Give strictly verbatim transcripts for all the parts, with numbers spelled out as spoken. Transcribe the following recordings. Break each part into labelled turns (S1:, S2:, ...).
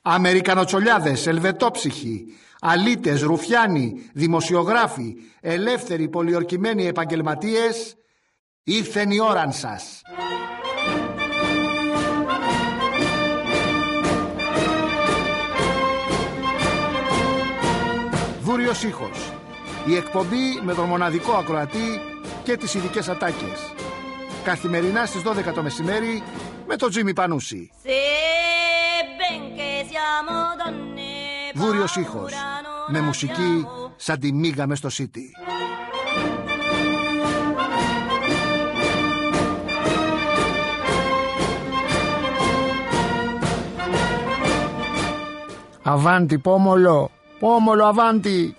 S1: Αμερικανοτσολιάδες, ελβετόψυχοι, αλήτες, ρουφιάνοι, δημοσιογράφοι, ελεύθεροι πολιορκημένοι επαγγελματίες, ήρθεν η ώραν σας. Βούριος ήχος. Η εκπομπή με τον μοναδικό ακροατή και τις ειδικές ατάκες. Καθημερινά στις δώδεκα το μεσημέρι με τον Τζίμι Πανούση. Βούριος ήχος. Με μουσική σαν τη μίγα μες στο City. Αβάντι πόμολο, πόμολο αβάντι.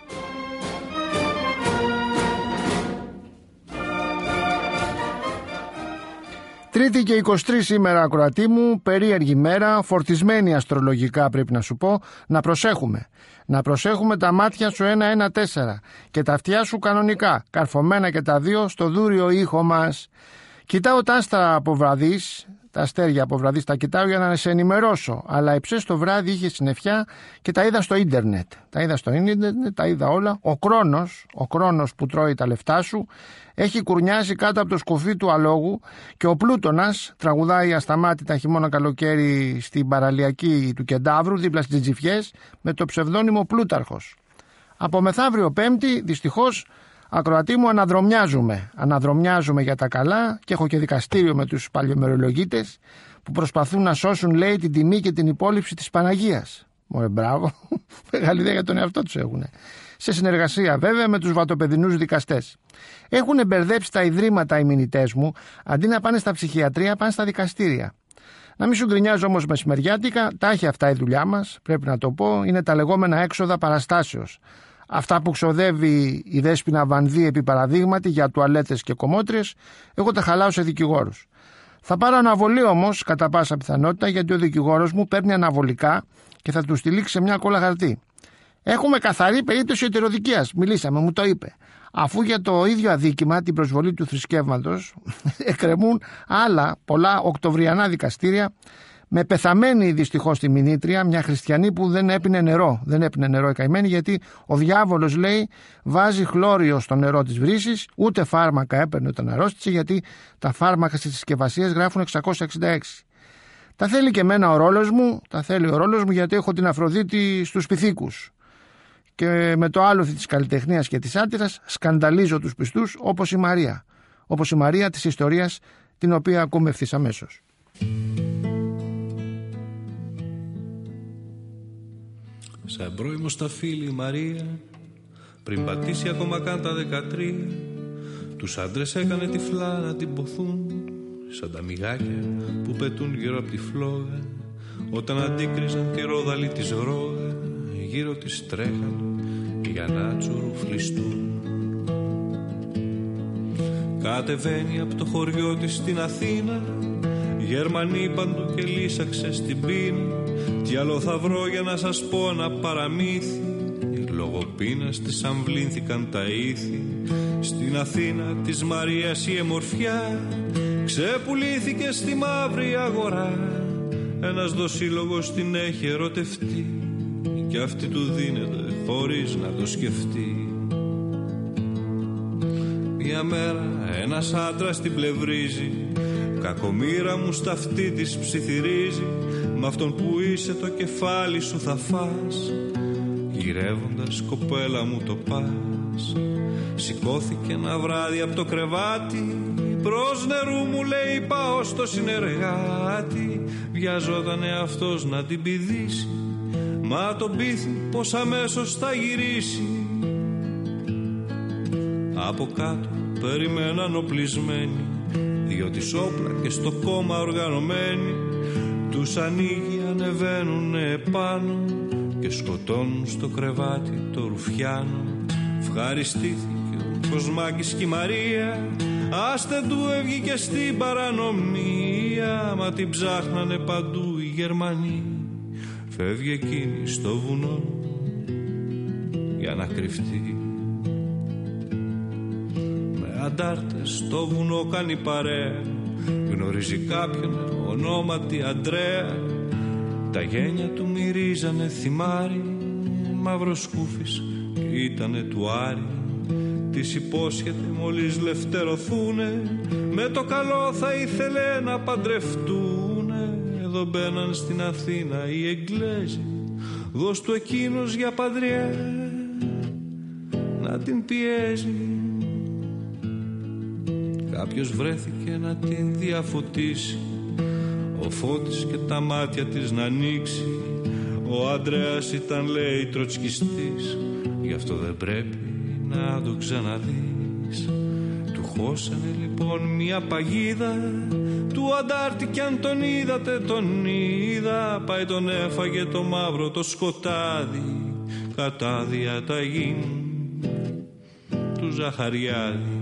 S1: Τρίτη και είκοσι τρεις σήμερα, ακροατή μου, περίεργη μέρα, φορτισμένη αστρολογικά πρέπει να σου πω. Να προσέχουμε. Να προσέχουμε τα μάτια σου ένα ένα τέσσερα και τα αυτιά σου κανονικά, καρφωμένα και τα δύο στο δούριο ήχο μας. Κοιτάω τα άστρα από βραδείς, τα αστέρια από βραδείς τα κοιτάω για να σε ενημερώσω. Αλλά εψές το βράδυ είχε συννεφιά και τα είδα στο ίντερνετ. Τα είδα στο ίντερνετ, τα είδα όλα. Ο Κρόνος, ο Κρόνος που τρώει τα λεφτά σου, έχει κουρνιάσει κάτω από το σκουφί του αλόγου και ο Πλούτονας τραγουδάει ασταμάτητα χειμώνα καλοκαίρι στην παραλιακή του Κεντάβρου δίπλα στις Τζιφιές με το ψευδόνυμο Πλούταρχος. Από μεθαύριο Πέμπτη δυστυχώς, ακροατή μου, αναδρομιάζουμε. Αναδρομιάζουμε για τα καλά και έχω και δικαστήριο με τους παλιομερολογίτες που προσπαθούν να σώσουν, λέει, την τιμή και την υπόλοιψη της Παναγίας. Μωρέ, μπράβο. Μεγάλη ιδέα για τον εαυτό τους έχουν. Σε συνεργασία βέβαια με τους βατοπεδινούς δικαστές. Έχουν μπερδέψει τα ιδρύματα οι μηνυτές μου, αντί να πάνε στα ψυχιατρία, πάνε στα δικαστήρια. Να μην σου γκρινιάζω όμως μεσημεριάτικα, τα έχει αυτά η δουλειά μας, πρέπει να το πω, είναι τα λεγόμενα έξοδα παραστάσεως. Αυτά που ξοδεύει η Δέσποινα Βανδύ επί παραδείγματι για τουαλέτες και κομμότριες, εγώ τα χαλάω σε δικηγόρους. Θα πάρω αναβολή όμως κατά πάσα πιθανότητα, γιατί ο δικηγόρος μου παίρνει αναβολικά και θα του στείλει σε μια κόλλα χαρτί. Έχουμε καθαρή περίπτωση ετεροδικίας. Μιλήσαμε, μου το είπε. Αφού για το ίδιο αδίκημα, την προσβολή του θρησκεύματος, εκκρεμούν άλλα πολλά οκτωβριανά δικαστήρια, με πεθαμένη δυστυχώς τη μηνύτρια, μια χριστιανή που δεν έπινε νερό. Δεν έπινε νερό η καημένη, γιατί ο διάβολος, λέει, βάζει χλώριο στο νερό της βρύσης, ούτε φάρμακα έπαιρνε όταν αρρώστησε, γιατί τα φάρμακα στις συσκευασίες γράφουν εξακόσια εξήντα έξι. Τα θέλει και εμένα ο ρόλος μου, τα θέλει ο ρόλος μου, γιατί έχω την Αφροδίτη στους πυθίκους. Και με το άλοθη της καλλιτεχνίας και της άτυρας σκανδαλίζω τους πιστούς, όπως η Μαρία. Όπως η Μαρία της ιστορίας, την οποία ακούμε ευθύς αμέσως.
S2: Σαν πρώιμο στα φίλη η Μαρία, πριν πατήσει ακόμα καν τα δεκατρία, τους άντρες έκανε τυφλά να την ποθούν, σαν τα μυγάκια που πετούν γύρω από τη φλόγα, όταν αντίκριζαν τη ρόδαλη της ρόγα, γύρω της τρέχαν για να τσουρουφλιστούν. Κατεβαίνει από το χωριό της στην Αθήνα, Γερμανοί παντού και λύσαξε στην πείνα. Τι άλλο θα βρω για να σας πω ένα παραμύθι, λόγω πείνας της αμβλήνθηκαν τα ήθη. Στην Αθήνα της Μαρίας η εμορφιά ξεπουλήθηκε στη μαύρη αγορά. Ένας δοσύλλογος την έχει ερωτευτεί κι αυτή του δίνεται χωρίς να το σκεφτεί. Μια μέρα ένας άντρας την πλευρίζει, κακομοίρα μου στα αυτή της ψιθυρίζει, μ' αυτόν που είσαι το κεφάλι σου θα φας, γυρεύοντας κοπέλα μου το πας. Σηκώθηκε ένα βράδυ από το κρεβάτι, προς νερού μου λέει πάω στο συνεργάτη. Βιαζότανε αυτός να την πηδήσει, μα τον πείθει πως αμέσως θα γυρίσει. Από κάτω περιμέναν οπλισμένοι, διότι όπλα και στο κόμμα οργανωμένοι. Τους ανοίγει, ανεβαίνουν επάνω και σκοτώνουν στο κρεβάτι το ρουφιάνο. Ευχαριστήθηκε ο Κοσμάκης και η Μαρία, άστε του έβγηκε στην παρανομία. Μα την ψάχνανε παντού οι Γερμανοί, φεύγει εκείνη στο βουνό για να κρυφτεί. Με αντάρτες στο βουνό κάνει παρέα, γνωρίζει κάποιον ονόματι Αντρέα. Τα γένια του μυρίζανε θυμάρι, μαύρος σκούφης ήτανε του Άρη. Της υπόσχεται μόλις λευτερωθούνε, με το καλό θα ήθελε να παντρευτούνε. Εδώ μπαίναν στην Αθήνα οι Εγγλέζοι, δώσ' του εκείνος για παντριέ να την πιέζει. Κάποιος βρέθηκε να την διαφωτίσει, ο Φώτης και τα μάτια της να ανοίξει. Ο Ανδρέας ήταν λέει τροτσκιστής, γι' αυτό δεν πρέπει να το ξαναδείς. Του χώσανε λοιπόν μια παγίδα, του αντάρτη κι αν τον είδατε τον είδα. Πάει τον έφαγε το μαύρο το σκοτάδι, κατά διαταγή του Ζαχαριάδη.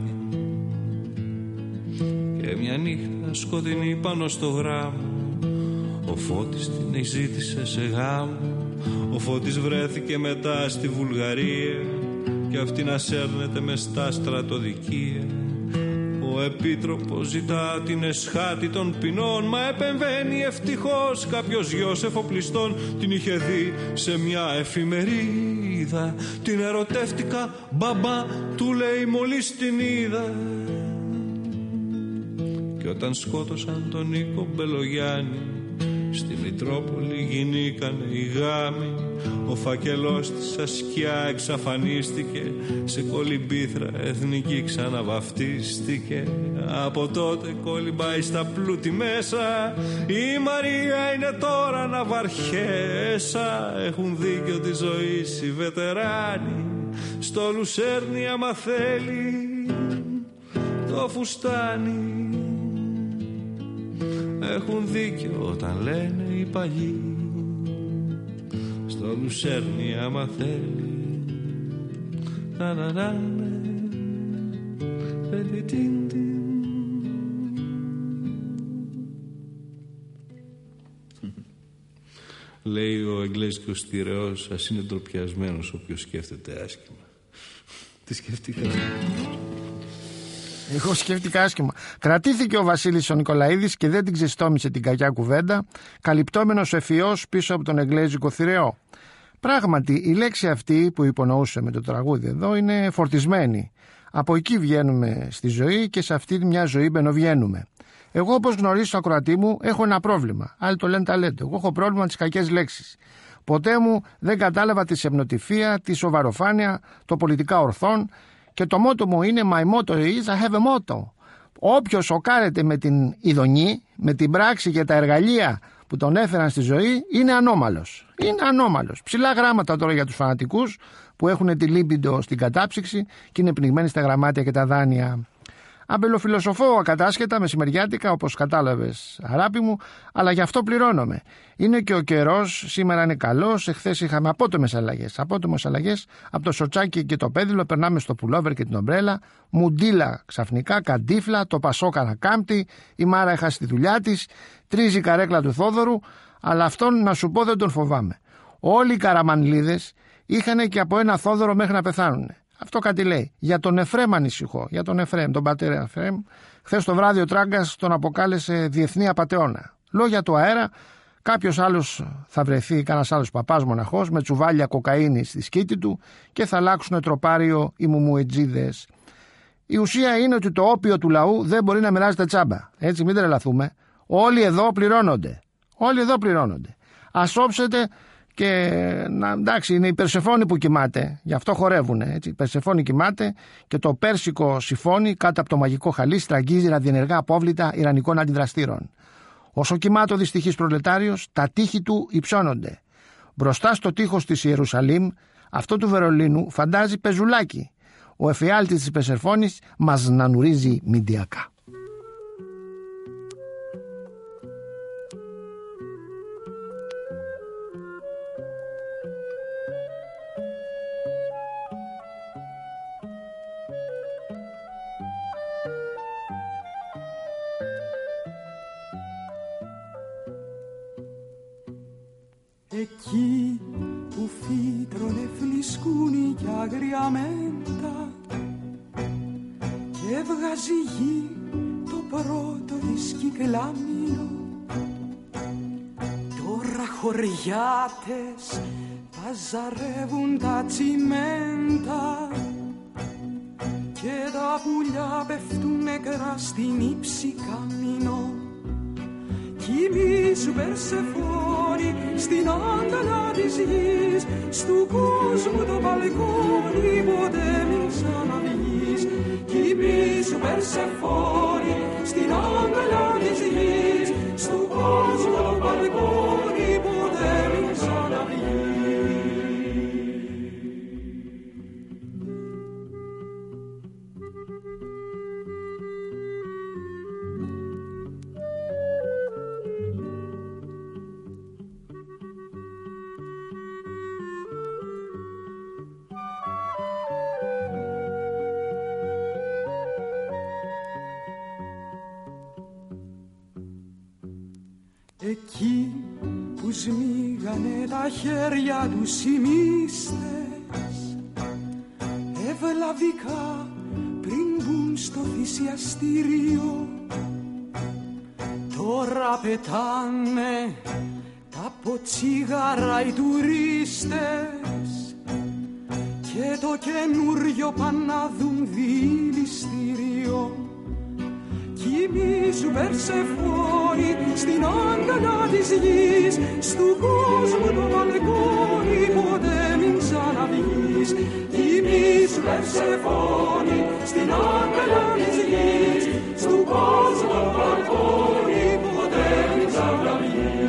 S2: Και μια νύχτα σκοτεινή πάνω στο γράμμο, ο Φώτης την εζήτησε σε γάμο. Ο Φώτης βρέθηκε μετά στη Βουλγαρία κι αυτή να σέρνεται μες στα στρατοδικεία. Ο Επίτροπος ζητά την εσχάτη των ποινών, μα επεμβαίνει ευτυχώς κάποιος γιος εφοπλιστών. Την είχε δει σε μια εφημερίδα, την ερωτεύτηκα μπαμπά, του λέει μόλις την είδα. Και όταν σκότωσαν τον Νίκο Μπελογιάννη, στη Μητρόπολη γινήκανε οι γάμοι. Ο φακελός της ασκιά εξαφανίστηκε, σε κολυμπήθρα εθνική ξαναβαφτίστηκε. Από τότε κολυμπάει στα πλούτη μέσα, η Μαρία είναι τώρα ναυαρχέσα. Έχουν δίκιο τη ζωή οι βετεράνοι, στο Λουσέρνη άμα θέλει το φουστάνι. Έχουν δίκιο όταν λένε οι παλιοί, στο Λουσέρνη άμα θέλει να να να λέει ο εγγλέζικος στιρεός, ας είναι ντροπιασμένος όποιος σκέφτεται άσχημα. Τι σκέφτηκα?
S1: Εγώ σκέφτηκα άσχημα. Κρατήθηκε ο Βασίλης ο Νικολαίδης και δεν την ξεστόμησε την κακιά κουβέντα, καλυπτόμενος ευφυός πίσω από τον εγγλέζικο θηρεό. Πράγματι, η λέξη αυτή που υπονοούσε με το τραγούδι εδώ είναι φορτισμένη. Από εκεί βγαίνουμε στη ζωή και σε αυτή μια ζωή μπαινοβγαίνουμε. Εγώ, όπως γνωρίζω στο ακροατή μου, έχω ένα πρόβλημα. Άλλοι το λένε ταλέντο. Εγώ έχω πρόβλημα με τις κακές λέξεις. Ποτέ μου δεν κατάλαβα τη σεμνοτυφία, τη σοβαροφάνεια, το πολιτικά ορθόν. Και το μότο μου είναι my motto is I have a motto. Όποιος σοκάρεται με την ειδονή, με την πράξη και τα εργαλεία που τον έφεραν στη ζωή, είναι ανώμαλος. Είναι ανώμαλος. Ψηλά γράμματα τώρα για τους φανατικούς που έχουν τη λίμπιντο στην κατάψυξη και είναι πνιγμένοι στα γραμμάτια και τα δάνεια. Αμπελοφιλοσοφώ ακατάσχετα μεσημεριάτικα, όπως κατάλαβες αγάπη μου, αλλά γι' αυτό πληρώνομαι. Είναι και ο καιρός, σήμερα είναι καλός, εχθές είχαμε απότομες αλλαγές. Απότομες αλλαγές, από το σοτσάκι και το πέδιλο περνάμε στο πουλόβερ και την ομπρέλα, μουντίλα ξαφνικά, καντίφλα, το πασόκανα κάμπτη, η Μάρα έχασε τη δουλειά της, τρίζει η καρέκλα του Θόδωρου, αλλά αυτόν να σου πω δεν τον φοβάμαι. Όλοι οι Καραμανλίδες είχαν και από ένα Θόδωρο μέχρι να πεθάνουν. Αυτό κάτι λέει. Για τον Εφρέμ ανησυχώ. Για τον Εφρέμ, τον πατέρα Εφρέμ. Χθες το βράδυ ο Τράγκας τον αποκάλεσε διεθνή απατεώνα. Λόγια του αέρα, κάποιος άλλος θα βρεθεί, κανένας άλλος παπάς μοναχός, με τσουβάλια κοκαίνη στη σκήτη του και θα αλλάξουν τροπάριο οι μουμουετζίδες. Η ουσία είναι ότι το όπιο του λαού δεν μπορεί να μοιράζεται τσάμπα. Έτσι, μην τρελαθούμε. Όλοι εδώ πληρώνονται. Όλοι εδώ πληρώνονται. Ας όψετε. Και να, εντάξει, είναι η Περσεφόνη που κοιμάται, γι' αυτό χορεύουνε. Έτσι. Η Περσεφόνη κοιμάται και το πέρσικο συμφώνει κάτω από το μαγικό χαλί στραγγίζει ραδιενεργά απόβλητα ιρανικών αντιδραστήρων. Όσο κοιμάται ο δυστυχής προλετάριος, τα τείχη του υψώνονται. Μπροστά στο τείχος της Ιερουσαλήμ, αυτό του Βερολίνου φαντάζει πεζουλάκι. Ο εφιάλτης της Περσεφόνης μας νανουρίζει μηντιακά.
S3: Εκεί που φύτρωνε φλισκούνι κι άγρια μέντα και έβγαζε γη το πρώτο της κυκλάμινο, τώρα χωριάτες παζαρεύουν τα τσιμέντα και τα πουλιά πέφτουν νεκρά στην ύψη καμινό. Κοιμήσου Περσεφόνη στην αγκαλιά της γης, στου κόσμου το μπαλκόνι ποτέ μην ξαναβγείς. Κοιμήσου Περσεφόνη στην αγκαλιά της γης, στου κόσμου το μπαλκόνι ποτέ μην ξαναβγείς. Εκεί που σμίγανε τα χέρια τους οι μύστες ευλαβικά πριν μπουν στο θυσιαστήριο, τώρα πετάνε τα ποτσίγαρα οι τουρίστες και το καινούριο πάνε να δουν δηληστήριο. Κοιμήσου Περσεφόνη στην αγκαλιά της γης, στου κόσμου το μπαλκόνι ποτέ μην ξαναβγείς. Κοιμήσου Περσεφόνη στην αγκαλιά της γης, στου κόσμου το μπαλκόνι ποτέ μην ξαναβγείς.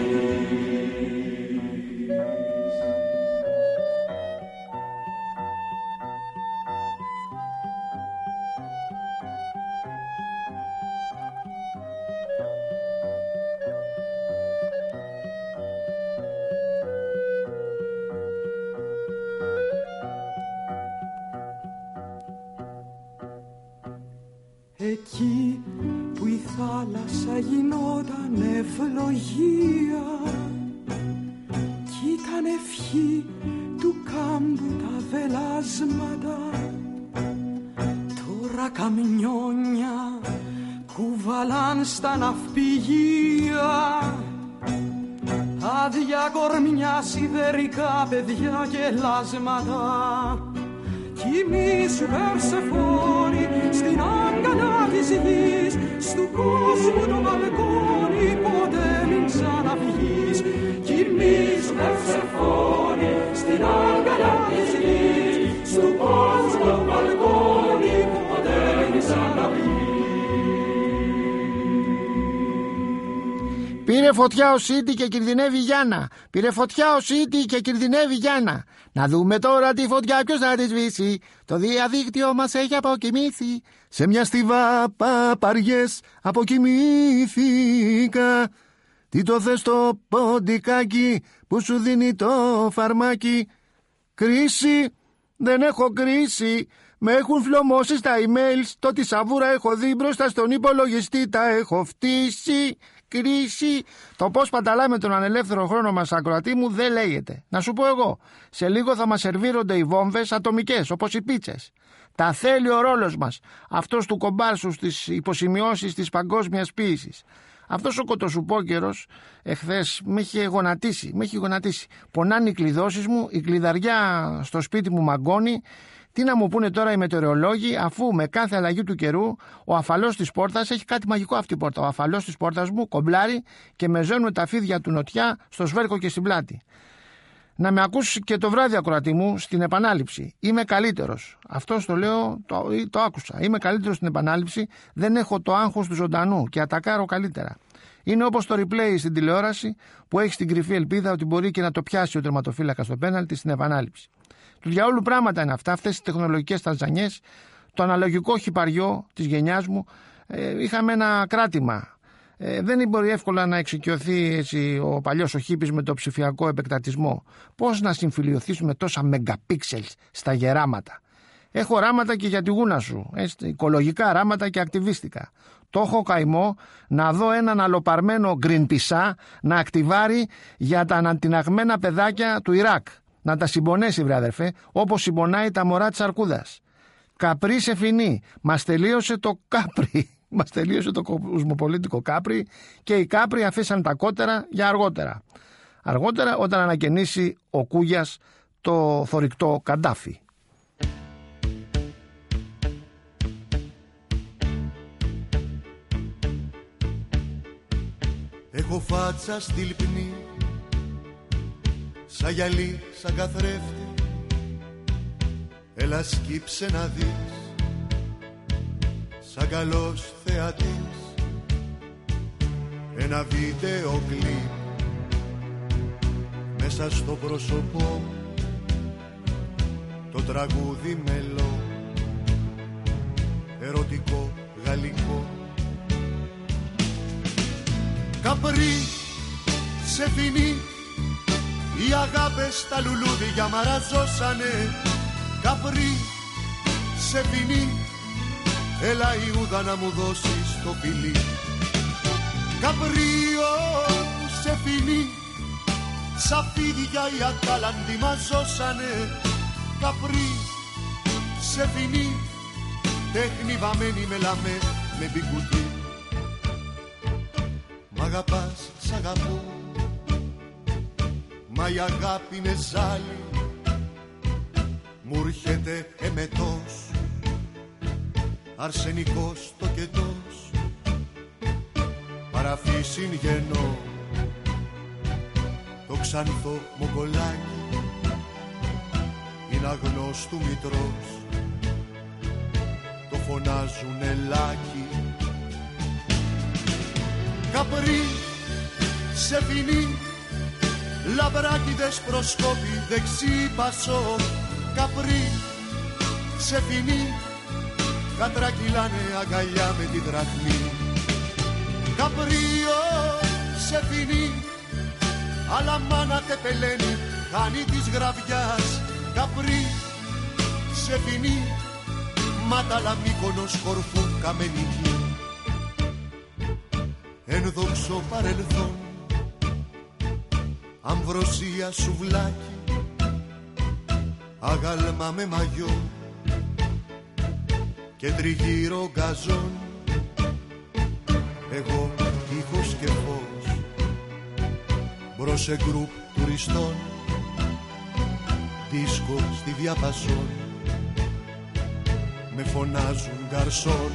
S3: Εκεί που η θάλασσα γινόταν ευλογία κι ήταν ευχή του κάμπου τα βελάσματα, τώρα καμιόνια κουβαλάν στα ναυπηγεία άδεια κορμιά, σιδερικά παιδιά και λάσματα. Κοιμήσου Περσεφόνη στην αγκαλιά της γης, στου κόσμου το μπαλκόνι ποτέ μην ξαναβγείς. Κοιμήσου Περσεφόνη στην αγκαλιά της γης, στου κόσμου το μπαλκόνι ποτέ μην ξαναβγείς.
S1: Πήρε φωτιά ο Σίτι και κινδυνεύει Γιάννα. Πήρε φωτιά ο Σίτι και κινδυνεύει Γιάννα. Να δούμε τώρα τη φωτιά ποιος θα τη σβήσει. Το διαδίκτυο μας έχει αποκοιμήθει. Σε μια στιβά παπαριές αποκοιμήθηκα. Τι το θες το ποντικάκι που σου δίνει το φαρμάκι. Κρίση, δεν έχω κρίση. Με έχουν φλωμώσει στα emails. Το τη σαβούρα έχω δει μπροστά στον υπολογιστή. Τα έχω φτύσει. Κρίση. Το πώς πανταλάμε τον ανελεύθερο χρόνο μας, ακροατή μου, δεν λέγεται. Να σου πω εγώ, σε λίγο θα μας σερβίρονται οι βόμβες ατομικές, όπως οι πίτσες. Τα θέλει ο ρόλος μας, αυτός του κομπάρσου στις υποσημειώσεις της παγκόσμιας ποίησης. Αυτός ο κοτοσουπόκερος εχθές με είχε γονατίσει, με είχε γονατίσει. Πονάνε οι κλειδώσεις μου, η κλειδαριά στο σπίτι μου μαγκώνει. Τι να μου πούνε τώρα οι μετεωρολόγοι, αφού με κάθε αλλαγή του καιρού ο αφαλός της πόρτας, έχει κάτι μαγικό αυτή η πόρτα. Ο αφαλός της πόρτας μου κομπλάρει και με ζώνουν τα φίδια του νοτιά στο σβέρκο και στην πλάτη. Να με ακούσει και το βράδυ, ακροατή μου, στην επανάληψη. Είμαι καλύτερος. Αυτό το λέω, το, το άκουσα. Είμαι καλύτερος στην επανάληψη. Δεν έχω το άγχος του ζωντανού και ατακάρω καλύτερα. Είναι όπως το replay στην τηλεόραση που έχει την κρυφή ελπίδα ότι μπορεί και να το πιάσει ο τερματοφύλακας στο πέναλτι στην επανάληψη. Του διαόλου πράγματα είναι αυτά, αυτές οι τεχνολογικές ταζανιές. Το αναλογικό χιπαριό της γενιάς μου, ε, είχαμε ένα κράτημα. Ε, δεν μπορεί εύκολα να εξοικειωθεί έτσι ο παλιός ο χίπης με το ψηφιακό επεκτατισμό. Πώς να συμφιλιωθείς με τόσα μεγαπίξελς στα γεράματα. Έχω ράματα και για τη γούνα σου, έτσι, οικολογικά ράματα και ακτιβίστικα. Το έχω καημό να δω έναν αλοπαρμένο γκρινπισά να ακτιβάρει για τα ανατιναγμένα παιδάκια του Ιράκ. Να τα συμπονέσει, βρε αδερφέ, όπως συμπονάει τα μωρά της αρκούδας. Καπρί σε φινή. Μας τελείωσε το κάπρι. Μας τελείωσε το κοσμοπολίτικο κάπρι και οι κάπροι αφήσαν τα κότερα για αργότερα. αργότερα όταν ανακαινήσει ο Κούγιας το θωρηκτό Καντάφι.
S4: Έχω φάτσα στη λιπνή, σαν γυαλί, σαν καθρέφτη. Έλα σκύψε να δεις, σαν καλός θεατής, ένα βίντεο κλιπ μέσα στο πρόσωπό, το τραγούδι μελό, ερωτικό γαλλικό. Καπρί, σε φινί, οι αγάπες στα λουλούδια μαραζώσανε. Καπρί, σε φινί, έλα Ιούδα να μου δώσεις το φιλί. Καπρίο, σε φινί, σαν φίδια οι ατάλαντοι μαζώσανε. Καπρί, σε φινί, τέχνη βαμμένη με λαμέ, με μπικουτί. Μ' αγαπάς, σ' αγαπώ, μα η αγάπη είναι ζάλι, μου έρχεται εμετός, αρσενικός τοκετός, παραφύσιν γεννώ, το ξανθό μογκολάκι, είναι αγνός του μητρός, το φωνάζουν ελάκι. Καπρί, σε φινί, λαμπράκιδες προσκόπη, δεξί πασό. Καπρί, σε φινί, κατρακυλάνε αγκαλιά με τη δραχμή. Καπρίο, σε φινί, αλλά μάνα τεπελένει, χάνει της γραβιάς. Καπρί, σε φινί, μάταλα Μύκονος, Κορφού, Καμενική. Ενδόξω παρελθόν, αμβροσία σουβλάκι, αγάλμα με μαγιό και τριγύρω γκαζόν. Εγώ ήχος και φως, μπρος σε γκρουπ τουριστών, δίσκο στη διαπασόν, με φωνάζουν γκαρσόν.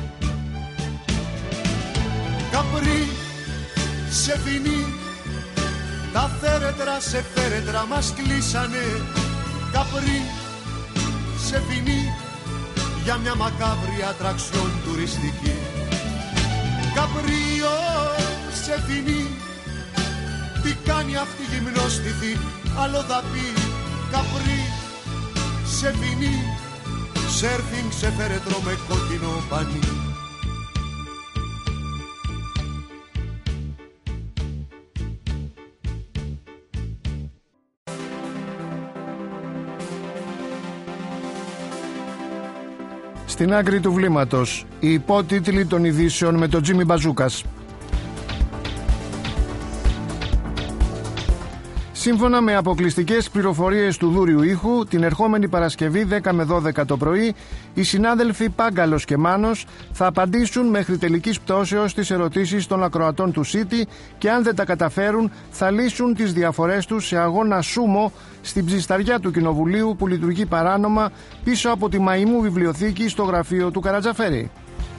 S4: Καπρί, σε φινί, τα θέρετρα σε φέρετρα μας κλείσανε. Καπρί, σε φινί, για μια μακάβρια ατραξιόν τουριστική. Καπρίο, σε φινί, τι κάνει αυτή η γυμνόστιθη, άλλο θα πει. Καπρί, σε φινί, σέρφινγκ σε φέρετρο με κόκκινο πανί.
S1: Στην άκρη του βλήματος, οι υπότιτλοι των ειδήσεων με τον Τζίμι Μπαζούκας. Σύμφωνα με αποκλειστικές πληροφορίες του Δούριου Ήχου, την ερχόμενη Παρασκευή δέκα με δώδεκα το πρωί, οι συνάδελφοι Πάγκαλος και Μάνος θα απαντήσουν μέχρι τελικής πτώσεως τις ερωτήσεις των ακροατών του City και αν δεν τα καταφέρουν θα λύσουν τις διαφορές τους σε αγώνα σούμο στην ψισταριά του Κοινοβουλίου που λειτουργεί παράνομα πίσω από τη Μαϊμού βιβλιοθήκη στο γραφείο του Καρατζαφέρη.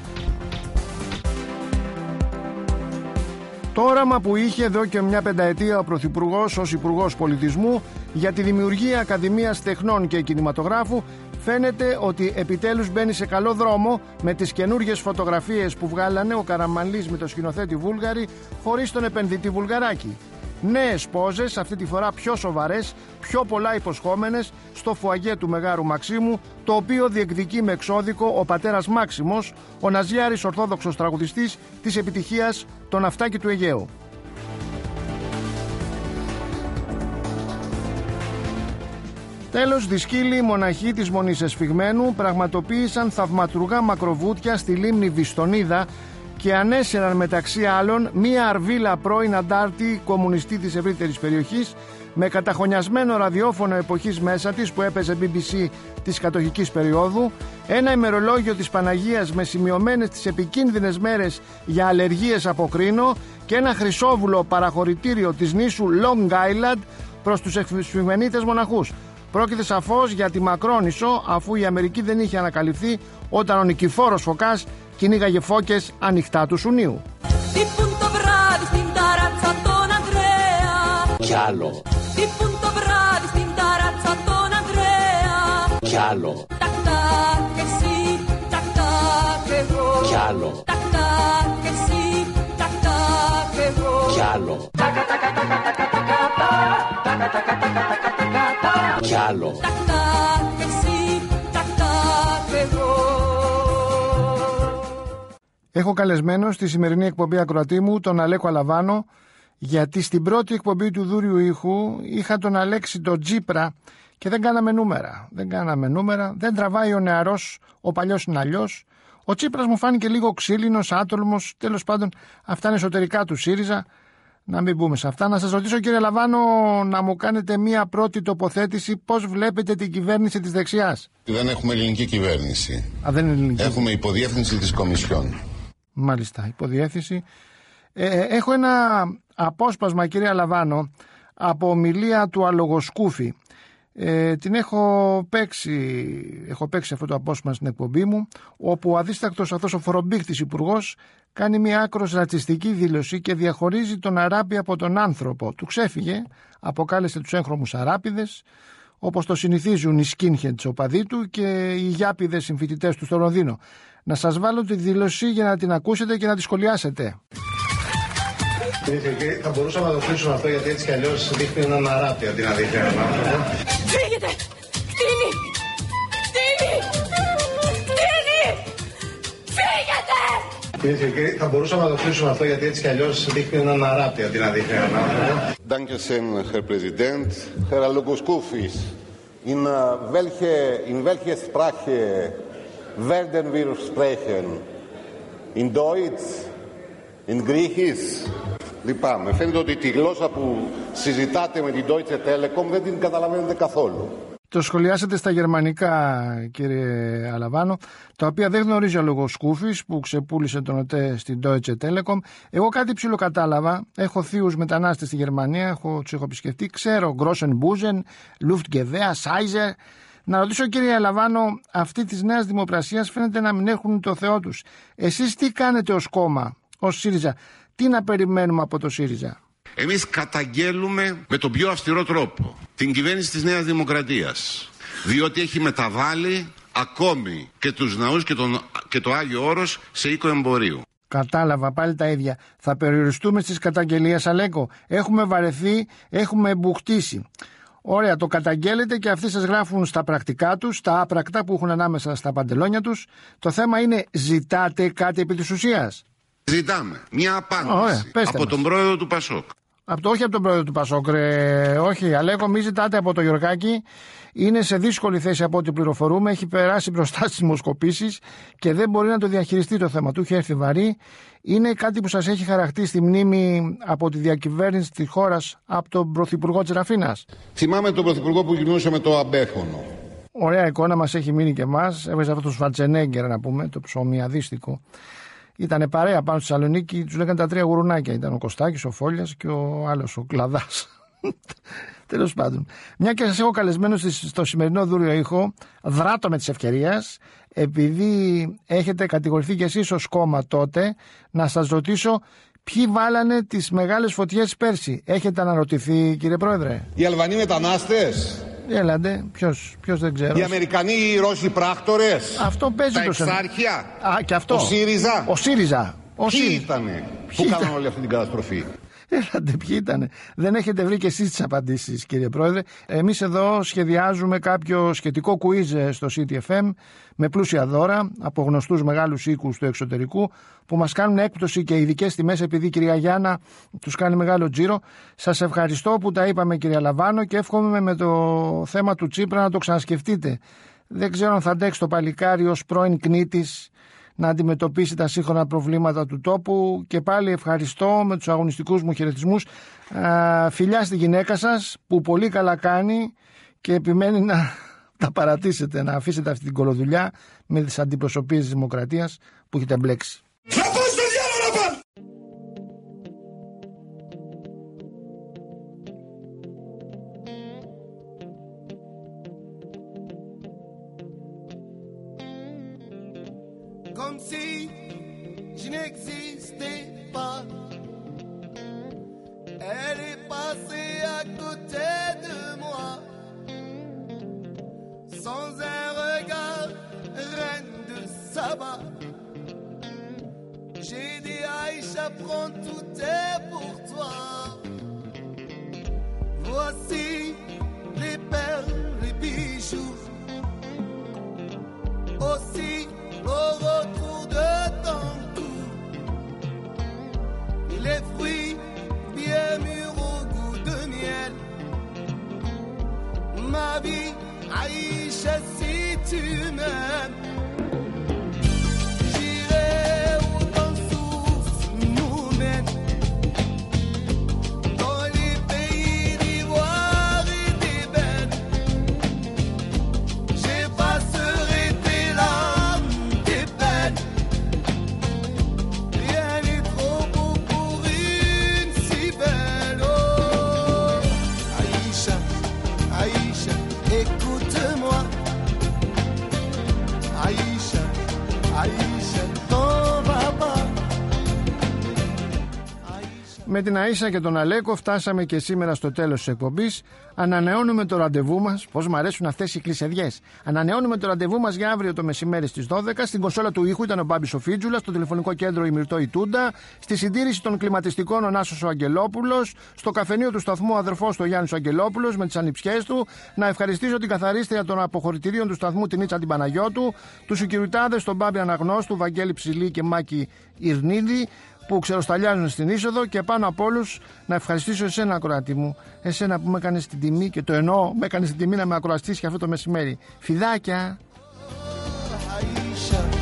S1: Το όραμα που είχε εδώ και μια πενταετία ο Πρωθυπουργός ως Υπουργός Πολιτισμού για τη δημιουργία Ακαδημίας Τεχνών και Κινηματογράφου φαίνεται ότι επιτέλους μπαίνει σε καλό δρόμο με τις καινούργιες φωτογραφίες που βγάλανε ο Καραμανλής με το σκηνοθέτη Βούλγαρη χωρίς τον επενδυτή Βουλγαράκη. Νέες πόζες, αυτή τη φορά πιο σοβαρές, πιο πολλά υποσχόμενες, στο φουαγέ του Μεγάρου Μαξίμου, το οποίο διεκδικεί με εξώδικο ο πατέρας Μάξιμος, ο Ναζιάρης Ορθόδοξος τραγουδιστής της επιτυχίας «Το ναυτάκι του Αιγαίου». Τέλος, δυσκύλοι μοναχοί της Μονής Εσφυγμένου πραγματοποίησαν θαυματουργά μακροβούτια στη λίμνη Βιστονίδα και ανέσαιραν μεταξύ άλλων μία αρβίλα πρώην αντάρτη κομμουνιστή της ευρύτερης περιοχής με καταχωνιασμένο ραδιόφωνο εποχής μέσα της που έπαιζε μπι μπι σι της κατοχικής περίοδου ένα ημερολόγιο της Παναγίας με σημειωμένες τις επικίνδυνες μέρες για αλλεργίες από κρίνο και ένα χρυσόβουλο παραχωρητήριο της νήσου Long Island προς τους εξουθενίτες μοναχούς. Πρόκειται σαφώς για τη Μακρόνησο, αφού η Αμερική δεν είχε ανακαλυφθεί όταν ο Νικηφόρος Φωκάς κυνήγαγε φώκες ανοιχτά του Σουνίου.
S5: Κι άλλο. Κι άλλο. Κι άλλο. Κι άλλο. Κι άλλο.
S1: Έχω καλεσμένο στη σημερινή εκπομπή ακροατή μου τον Αλέκο Αλαβάνο, γιατί στην πρώτη εκπομπή του Δούριου Ήχου είχα τον Αλέξη τον Τσίπρα και δεν κάναμε νούμερα. Δεν κάναμε νούμερα, δεν τραβάει ο νεαρός, ο παλιός είναι αλλιώς. Ο Τσίπρας μου φάνηκε λίγο ξύλινος, άτολμος, τέλος πάντων αυτά είναι εσωτερικά του ΣΥΡΙΖΑ. Να μην μπούμε σε αυτά. Να σας ρωτήσω, κύριε Λαβάνο, να μου κάνετε μία πρώτη τοποθέτηση. Πώς βλέπετε την κυβέρνηση της δεξιάς?
S6: Δεν έχουμε ελληνική κυβέρνηση.
S1: Α, δεν είναι ελληνική.
S6: Έχουμε υποδιεύθυνση της Κομισιόν.
S1: Μάλιστα, υποδιεύθυνση. Ε, έχω ένα απόσπασμα, κύριε Λαβάνο, από ομιλία του Αλογοσκούφη. Ε, την έχω παίξει, έχω παίξει αυτό το απόσπασμα στην εκπομπή μου, όπου ο αδίστακτος αυτός ο φορομπήχτης υπουργός κάνει μια άκρως ρατσιστική δήλωση και διαχωρίζει τον Αράπη από τον άνθρωπο. Του ξέφυγε, αποκάλεσε τους έγχρωμους Αράπηδες, όπως το συνηθίζουν οι skinheads οπαδοί του και οι γιάπηδες συμφοιτητές του στο Λονδίνο. Να σας βάλω τη δήλωση για να την ακούσετε και να τη σχολιάσετε.
S7: Κυρίε και κύριοι, θα μπορούσαμε να το κλείσουμε αυτό, γιατί έτσι κι αλλιώς δείχνει έναν Αράπη αντί να δείχνει έναν άνθρωπο.
S8: Φύγετε! Κτίνη! Κτίνη! Κτίνη! Φύγετε!
S7: Κυρίε και κύριοι, θα μπορούσαμε να το κλείσουμε αυτό, γιατί έτσι κι αλλιώς δείχνει έναν Αράπη αντί να δείχνει έναν άνθρωπο.
S6: Dankeschön, Herr Präsident. Herr Alogoskouphis, in welche, in welche Sprache werden wir sprechen? In Deutsch? In Griechisch? Λυπάμαι. Φαίνεται ότι τη γλώσσα που συζητάτε με την Deutsche Telekom δεν την καταλαβαίνετε καθόλου.
S1: Το σχολιάσετε στα γερμανικά, κύριε Αλαβάνο, τα οποία δεν γνωρίζει ο Λογοσκούφης που ξεπούλησε τον ΟΤΕ στην Deutsche Telekom. Εγώ κάτι ψηλό κατάλαβα. Έχω θείους μετανάστες στη Γερμανία, έχω, τους έχω επισκεφτεί. Ξέρω Grossenbusen, Luftgewehr, Seiser. Να ρωτήσω, κύριε Αλαβάνο, αυτοί της νέας δημοπρασίας φαίνεται να μην έχουν το Θεό τους. Εσείς τι κάνετε ως κόμμα, ως ΣΥΡΙΖΑ? Τι να περιμένουμε από το ΣΥΡΙΖΑ?
S6: Εμείς καταγγέλουμε με τον πιο αυστηρό τρόπο την κυβέρνηση της Νέας Δημοκρατίας, διότι έχει μεταβάλει ακόμη και τους ναούς και, τον, και το Άγιο Όρος σε οίκο εμπορίου. Κατάλαβα,
S1: πάλι τα ίδια. Θα περιοριστούμε στις καταγγελίες, Αλέκο. Έχουμε βαρεθεί, έχουμε μπουχτίσει. Ωραία, το καταγγέλλετε και αυτοί σας γράφουν στα πρακτικά τους, στα άπρακτα που έχουν ανάμεσα στα παντελόνια τους. Το θέμα είναι, ζητάτε κάτι επί της ουσίας?
S6: Ζητάμε μια απάντηση.
S1: Ωραία, από
S6: μας. τον πρόεδρο του Πασόκ.
S1: Από το, όχι από τον πρόεδρο του Πασόκ, ρε. Όχι, Αλέκο, μη ζητάτε από το Γιωργάκη. Είναι σε δύσκολη θέση από ό,τι πληροφορούμε. Έχει περάσει μπροστά στις δημοσκοπήσεις και δεν μπορεί να το διαχειριστεί το θέμα του. Έχει έρθει βαρύ. Είναι κάτι που σας έχει χαραχτεί στη μνήμη από τη διακυβέρνηση της χώρας από τον πρωθυπουργό της Ραφίνας?
S6: Θυμάμαι τον πρωθυπουργό που γυρνούσε με το αμπέχονο.
S1: Ωραία εικόνα μας έχει μείνει και εμάς. Έβαζε αυτό το Σφαρτσενέγκερ, να πούμε, το ψωμιαδίστικο. Ήτανε παρέα πάνω στη Θεσσαλονίκη, τους λέγανε τα τρία γουρουνάκια. Ήταν ο Κωστάκης, ο Φόλιας και ο άλλος, ο Κλαδάς. Τέλος πάντων. Μια και σας έχω καλεσμένο στο σημερινό Δούριο Ήχο, δράτω με της ευκαιρίας, επειδή έχετε κατηγορηθεί κι εσείς ως κόμμα τότε, να σας ρωτήσω ποιοι βάλανε τις μεγάλες φωτιές πέρσι. Έχετε αναρωτηθεί, κύριε Πρόεδρε?
S6: Οι Αλβανοί μετανάστες.
S1: Έλατε, ποιος, ποιος δεν ξέρω.
S6: Οι Αμερικανοί, οι Ρώσοι πράκτορες.
S1: Αυτό παίζει
S6: τα
S1: το σεν...
S6: εξάρχεια.
S1: Α, και αυτό.
S6: Ο ΣΥΡΙΖΑ.
S1: Ο ΣΥΡΙΖΑ. Ο
S6: Ποιοι
S1: ΣΥΡΙΖΑ.
S6: ήτανε
S1: Ποιοι
S6: που
S1: ήταν...
S6: κάναν όλη αυτή την καταστροφή?
S1: Έλατε, ποιοι ήτανε. Δεν έχετε βρει και εσείς τις απαντήσεις, κύριε Πρόεδρε. Εμείς εδώ σχεδιάζουμε κάποιο σχετικό quiz στο City εφ εμ με πλούσια δώρα από γνωστούς μεγάλους οίκους του εξωτερικού που μας κάνουν έκπτωση και ειδικές τιμές, επειδή η κυρία Γιάννα τους κάνει μεγάλο τζίρο. Σας ευχαριστώ που τα είπαμε, κυρία Λαβάνο, και εύχομαι με το θέμα του Τσίπρα να το ξανασκεφτείτε. Δεν ξέρω αν θα αντέξει το παλικάρι ως πρώην κνήτης να αντιμετωπίσει τα σύγχρονα προβλήματα του τόπου. Και πάλι ευχαριστώ με τους αγωνιστικούς μου χαιρετισμούς. Α, φιλιά στη γυναίκα σας που πολύ καλά κάνει και επιμένει να τα παρατήσετε, να αφήσετε αυτή την κολοδουλειά με τις αντιπροσωπείες της Δημοκρατίας που έχετε μπλέξει.
S4: Θα πάω στο διάλογο να πάνε! Comme si je n'existais pas. Elle est passée à côté de moi. Sans un regard, reine de Saba. J'ai dit Aïcha, prends tout est pour toi. Voici les perles, les bijoux. Aussi au retour de ton cou, les fruits bien mûrs au goût de miel. Ma vie, Aïcha, si tu m'aimes, j'irai où ton souffle nous mène, dans les pays d'ivoire et d'ébène. J'effacerai tes larmes, tes peines. Rien n'est trop beau pour une si belle. Oh, Aïcha, Aïcha, écoute-moi. Aïcha, Aïcha, t'en vas pas.
S1: Με την Αΐσα και τον Αλέκο φτάσαμε και σήμερα στο τέλος της εκπομπής. Ανανεώνουμε το ραντεβού μας. Πώς μου αρέσουν αυτές οι κλεισεδιές. Ανανεώνουμε το ραντεβού μας για αύριο το μεσημέρι στις δώδεκα. Στην κονσόλα του ήχου ήταν ο Μπάμπης ο Φίτζουλας. Στο τηλεφωνικό κέντρο η Μυρτώ η Τούντα. Στη συντήρηση των κλιματιστικών ο Νάσος ο Αγγελόπουλος. Στο καφενείο του σταθμού ο αδερφός του Γιάννης ο Αγγελόπουλος με τις ανιψιές του. Να ευχαριστήσω την καθαρίστρια των αποχωρητηρίων του σταθμού την Ίτσα την Παναγιώτου. Τους οικηριτάδες τον Μπάμπη Αναγνώστου, Βαγγέλη Ψηλή και Μάκη Ιρνίδη, που ξεροσταλιάζουν στην είσοδο, και πάνω από όλους να ευχαριστήσω εσένα, ακροατή μου, εσένα που με έκανες την τιμή, και το εννοώ, με έκανες την τιμή να με ακροαστείς και αυτό το μεσημέρι. Φιδάκια!